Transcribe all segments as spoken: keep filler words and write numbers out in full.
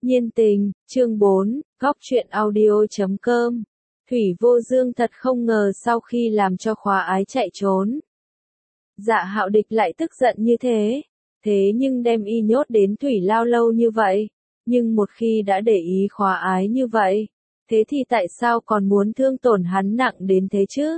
Nhiên tình, chương bốn, góc truyện audio chấm com. Thủy Vô Dương thật không ngờ sau khi làm cho khóa ái chạy trốn. Dạ Hạo Địch lại tức giận như thế. Thế nhưng đem y nhốt đến Thủy Lao lâu như vậy. Nhưng một khi đã để ý khóa ái như vậy, thế thì tại sao còn muốn thương tổn hắn nặng đến thế chứ?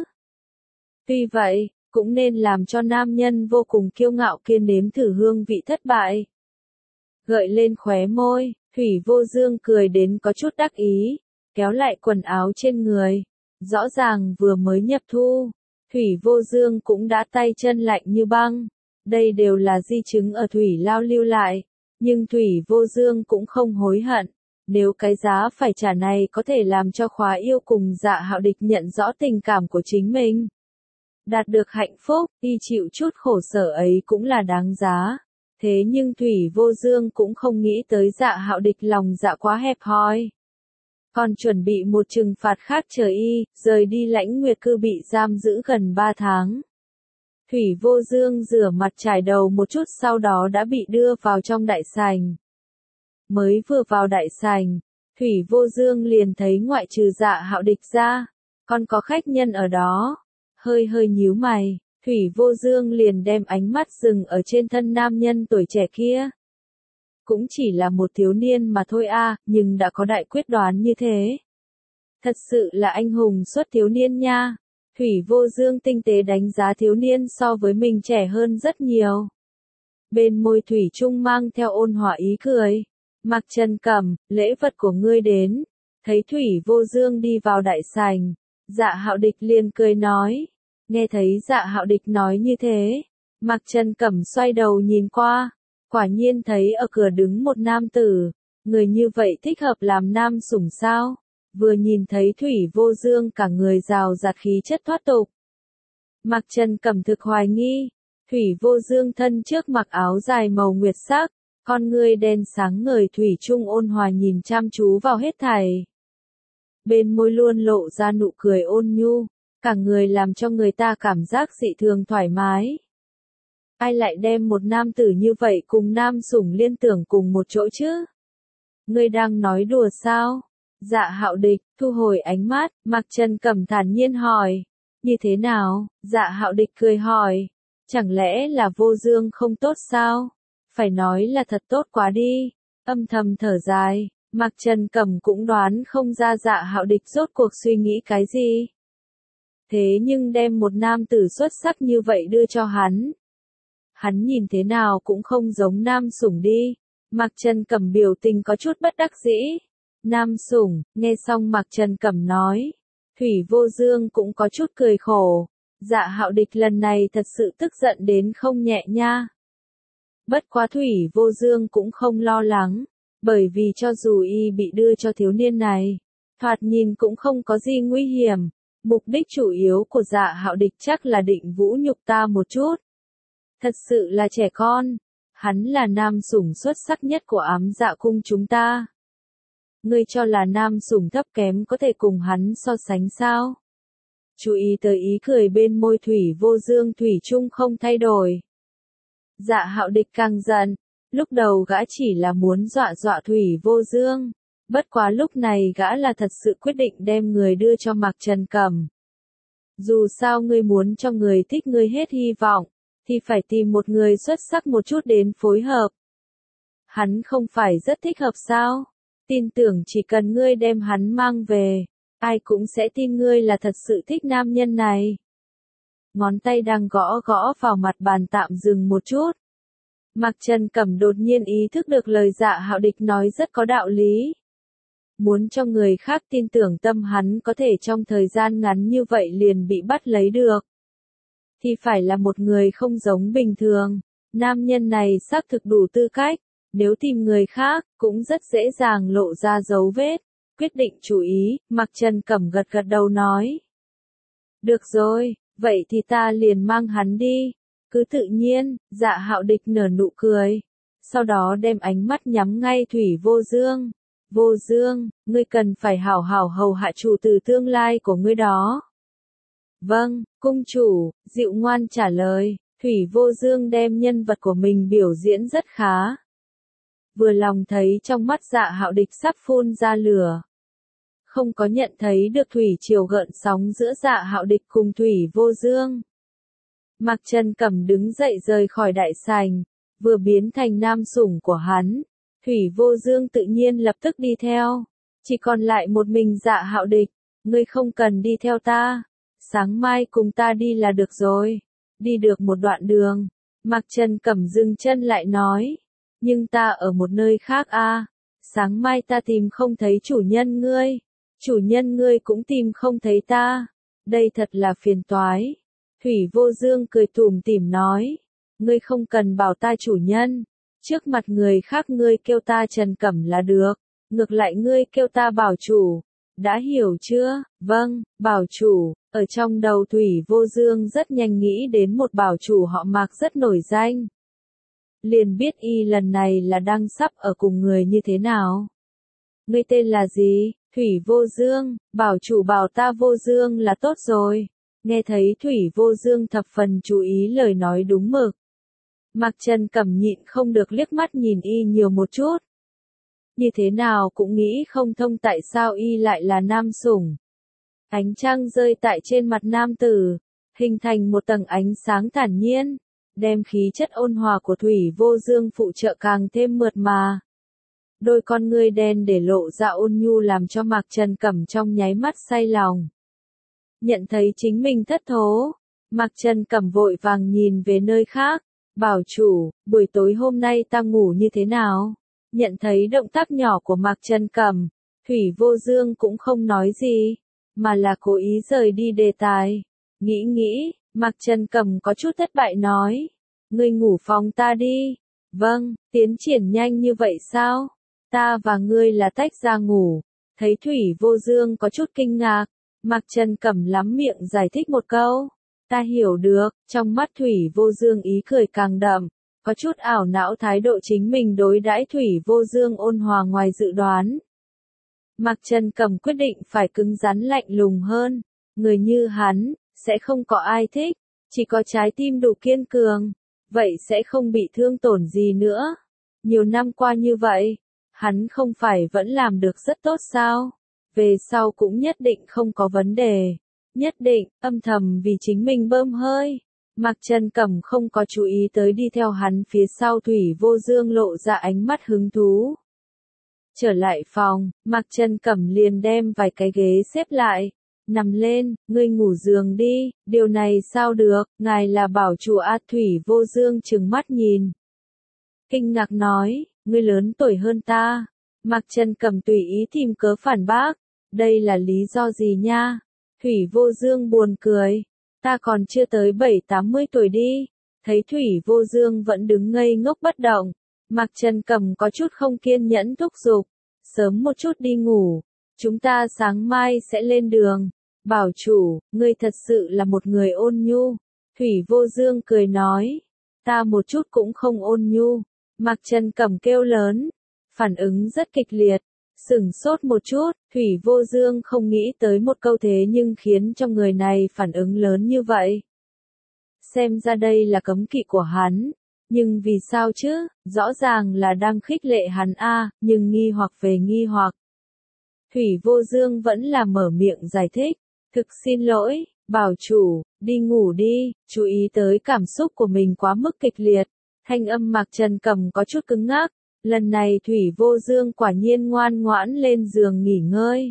Tuy vậy, cũng nên làm cho nam nhân vô cùng kiêu ngạo kia nếm thử hương vị thất bại. Gợi lên khóe môi, Thủy Vô Dương cười đến có chút đắc ý, kéo lại quần áo trên người. Rõ ràng vừa mới nhập thu, Thủy Vô Dương cũng đã tay chân lạnh như băng. Đây đều là di chứng ở Thủy Lao lưu lại, nhưng Thủy Vô Dương cũng không hối hận. Nếu cái giá phải trả này có thể làm cho khóa yêu cùng Dạ Hạo Địch nhận rõ tình cảm của chính mình, đạt được hạnh phúc, đi chịu chút khổ sở ấy cũng là đáng giá. Thế nhưng Thủy Vô Dương cũng không nghĩ tới Dạ Hạo Địch lòng dạ quá hẹp hòi. Còn chuẩn bị một trừng phạt khác chờ y, rời đi Lãnh Nguyệt Cư bị giam giữ gần ba tháng. Thủy Vô Dương rửa mặt trải đầu một chút sau đó đã bị đưa vào trong đại sảnh. Mới vừa vào đại sảnh, Thủy Vô Dương liền thấy ngoại trừ Dạ Hạo Địch ra, còn có khách nhân ở đó. Hơi hơi nhíu mày, Thủy Vô Dương liền đem ánh mắt dừng ở trên thân nam nhân tuổi trẻ kia. Cũng chỉ là một thiếu niên mà thôi a, à, nhưng đã có đại quyết đoán như thế. Thật sự là anh hùng xuất thiếu niên nha. Thủy Vô Dương tinh tế đánh giá thiếu niên so với mình trẻ hơn rất nhiều. Bên môi Thủy Trung mang theo ôn hòa ý cười. Mặc Trần Cẩm, lễ vật của ngươi đến. Thấy Thủy Vô Dương đi vào đại sảnh, Dạ Hạo Địch liền cười nói. Nghe thấy Dạ Hạo Địch nói như thế, Mặc Trần Cẩm xoay đầu nhìn qua, quả nhiên thấy ở cửa đứng một nam tử, người như vậy thích hợp làm nam sủng sao? Vừa nhìn thấy Thủy Vô Dương cả người rào rạt khí chất thoát tục. Mặc Trần Cẩm thực hoài nghi, Thủy Vô Dương thân trước mặc áo dài màu nguyệt sắc, con ngươi đen sáng ngời thủy chung ôn hòa nhìn chăm chú vào hết thảy. Bên môi luôn lộ ra nụ cười ôn nhu. Cả người làm cho người ta cảm giác dị thường thoải mái. Ai lại đem một nam tử như vậy cùng nam sủng liên tưởng cùng một chỗ chứ? Ngươi đang nói đùa sao? Dạ Hạo Địch, thu hồi ánh mắt, Mặc Trần Cẩm thản nhiên hỏi. Như thế nào? Dạ Hạo Địch cười hỏi. Chẳng lẽ là Vô Dương không tốt sao? Phải nói là thật tốt quá đi. Âm thầm thở dài, Mặc Trần Cẩm cũng đoán không ra Dạ Hạo Địch rốt cuộc suy nghĩ cái gì. Thế nhưng đem một nam tử xuất sắc như vậy đưa cho hắn. Hắn nhìn thế nào cũng không giống nam sủng đi. Mặc Trần Cẩm biểu tình có chút bất đắc dĩ. Nam sủng, nghe xong Mặc Trần Cẩm nói. Thủy Vô Dương cũng có chút cười khổ. Dạ Hạo Địch lần này thật sự tức giận đến không nhẹ nha. Bất quá Thủy Vô Dương cũng không lo lắng. Bởi vì cho dù y bị đưa cho thiếu niên này, thoạt nhìn cũng không có gì nguy hiểm. Mục đích chủ yếu của Dạ Hạo Địch chắc là định vũ nhục ta một chút. Thật sự là trẻ con. Hắn là nam sủng xuất sắc nhất của Ám Dạ cung chúng ta. Ngươi cho là nam sủng thấp kém có thể cùng hắn so sánh sao? Chú ý tới ý cười bên môi Thủy Vô Dương thủy chung không thay đổi. Dạ Hạo Địch càng giận. Lúc đầu gã chỉ là muốn dọa dọa Thủy Vô Dương. Bất quá lúc này gã là thật sự quyết định đem người đưa cho Mặc Trần Cẩm. Dù sao ngươi muốn cho người thích ngươi hết hy vọng, thì phải tìm một người xuất sắc một chút đến phối hợp. Hắn không phải rất thích hợp sao? Tin tưởng chỉ cần ngươi đem hắn mang về, ai cũng sẽ tin ngươi là thật sự thích nam nhân này. Ngón tay đang gõ gõ vào mặt bàn tạm dừng một chút. Mặc Trần Cẩm đột nhiên ý thức được lời Dạ Hạo Địch nói rất có đạo lý. Muốn cho người khác tin tưởng tâm hắn có thể trong thời gian ngắn như vậy liền bị bắt lấy được. Thì phải là một người không giống bình thường. Nam nhân này xác thực đủ tư cách. Nếu tìm người khác, cũng rất dễ dàng lộ ra dấu vết. Quyết định chú ý, Mặc Trần Cẩm gật gật đầu nói. Được rồi, vậy thì ta liền mang hắn đi. Cứ tự nhiên, Dạ Hạo Địch nở nụ cười. Sau đó đem ánh mắt nhắm ngay Thủy Vô Dương. Vô Dương, ngươi cần phải hảo hảo hầu hạ chủ tử tương lai của ngươi đó. Vâng, cung chủ, dịu ngoan trả lời. Thủy Vô Dương đem nhân vật của mình biểu diễn rất khá. vừa lòng thấy trong mắt Dạ Hạo Địch sắp phun ra lửa. Không có nhận thấy được thủy triều gợn sóng giữa Dạ Hạo Địch cùng Thủy Vô Dương. Mạc Trân Cẩm đứng dậy rời khỏi đại sảnh, vừa biến thành nam sủng của hắn, Thủy Vô Dương tự nhiên lập tức đi theo. Chỉ còn lại một mình Dạ Hạo Địch, ngươi không cần đi theo ta, sáng mai cùng ta đi là được rồi. Đi được một đoạn đường, Mạc Trân Cẩm dừng chân lại nói, nhưng ta ở một nơi khác a, sáng mai ta tìm không thấy chủ nhân ngươi, chủ nhân ngươi cũng tìm không thấy ta, đây thật là phiền toái. Thủy Vô Dương cười tủm tỉm nói, ngươi không cần bảo ta chủ nhân, trước mặt người khác ngươi kêu ta Trần Cẩm là được, ngược lại ngươi kêu ta bảo chủ, đã hiểu chưa? Vâng, bảo chủ. Ở trong đầu Thủy Vô Dương rất nhanh nghĩ đến một bảo chủ họ Mạc rất nổi danh. Liền biết y lần này là đang sắp ở cùng người như thế nào. Ngươi tên là gì? Thủy Vô Dương, bảo chủ bảo ta Vô Dương là tốt rồi. Nghe thấy Thủy Vô Dương thập phần chú ý lời nói đúng mực. Mạc Trân Cẩm nhịn không được liếc mắt nhìn y nhiều một chút. Như thế nào cũng nghĩ không thông tại sao y lại là nam sủng. Ánh trăng rơi tại trên mặt nam tử, hình thành một tầng ánh sáng thản nhiên, đem khí chất ôn hòa của Thủy Vô Dương phụ trợ càng thêm mượt mà. Đôi con ngươi đen để lộ ra ôn nhu làm cho Mạc Trân Cẩm trong nháy mắt say lòng. Nhận thấy chính mình thất thố, Mạc Trân Cẩm vội vàng nhìn về nơi khác, bảo chủ, buổi tối hôm nay ta ngủ như thế nào? Nhận thấy động tác nhỏ của Mạc Trân Cẩm, Thủy Vô Dương cũng không nói gì, mà là cố ý rời đi đề tài. Nghĩ nghĩ, Mạc Trân Cẩm có chút thất bại nói, ngươi ngủ phòng ta đi. Vâng, tiến triển nhanh như vậy sao? Ta và ngươi là tách ra ngủ. Thấy Thủy Vô Dương có chút kinh ngạc, Mạc Trân Cẩm lắm miệng giải thích một câu. Ta hiểu được, trong mắt Thủy Vô Dương ý cười càng đậm, có chút ảo não thái độ chính mình đối đãi Thủy Vô Dương ôn hòa ngoài dự đoán. Mạc Trân Cẩm quyết định phải cứng rắn lạnh lùng hơn, người như hắn, sẽ không có ai thích, chỉ có trái tim đủ kiên cường, vậy sẽ không bị thương tổn gì nữa. Nhiều năm qua như vậy, hắn không phải vẫn làm được rất tốt sao, về sau cũng nhất định không có vấn đề, nhất định, âm thầm vì chính mình bơm hơi. Mạc Trân Cẩm không có chú ý tới đi theo hắn phía sau Thủy Vô Dương lộ ra ánh mắt hứng thú. Trở lại phòng, Mạc Trân Cẩm liền đem vài cái ghế xếp lại, nằm lên, ngươi ngủ giường đi, điều này sao được, ngài là bảo chủ a. Thủy Vô Dương trừng mắt nhìn. Kinh ngạc nói, ngươi lớn tuổi hơn ta. Mạc Trân Cẩm tùy ý tìm cớ phản bác, đây là lý do gì nha? Thủy Vô Dương buồn cười, ta còn chưa tới bảy tám mươi tuổi đi. Thấy Thủy Vô Dương vẫn đứng ngây ngốc bất động, Mạc Trân Cẩm có chút không kiên nhẫn thúc giục, sớm một chút đi ngủ, chúng ta sáng mai sẽ lên đường. Bảo chủ, ngươi thật sự là một người ôn nhu. Thủy Vô Dương cười nói, ta một chút cũng không ôn nhu. Mạc Trân Cẩm kêu lớn, phản ứng rất kịch liệt, sửng sốt một chút. Thủy Vô Dương không nghĩ tới một câu thế nhưng khiến cho người này phản ứng lớn như vậy. Xem ra đây là cấm kỵ của hắn, nhưng vì sao chứ, rõ ràng là đang khích lệ hắn a, nhưng nghi hoặc về nghi hoặc. Thủy Vô Dương vẫn là mở miệng giải thích, thực xin lỗi, bảo chủ, đi ngủ đi, chú ý tới cảm xúc của mình quá mức kịch liệt. Thanh âm Mạc Trân Cẩm có chút cứng ngắc, lần này Thủy Vô Dương quả nhiên ngoan ngoãn lên giường nghỉ ngơi.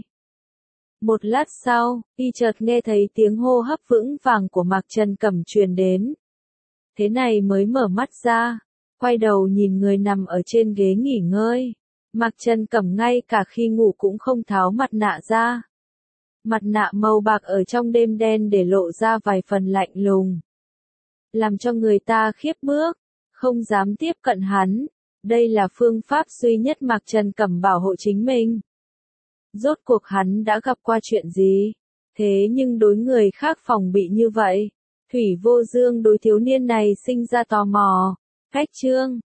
Một lát sau, y chợt nghe thấy tiếng hô hấp vững vàng của Mạc Trân Cẩm truyền đến. Thế này mới mở mắt ra, quay đầu nhìn người nằm ở trên ghế nghỉ ngơi. Mạc Trân Cẩm ngay cả khi ngủ cũng không tháo mặt nạ ra. Mặt nạ màu bạc ở trong đêm đen để lộ ra vài phần lạnh lùng, làm cho người ta khiếp bước, không dám tiếp cận hắn. Đây là phương pháp duy nhất Mạc Trân Cẩm bảo hộ chính mình. Rốt cuộc hắn đã gặp qua chuyện gì? Thế nhưng đối người khác phòng bị như vậy, Thủy Vô Dương đối thiếu niên này sinh ra tò mò. Khách trương,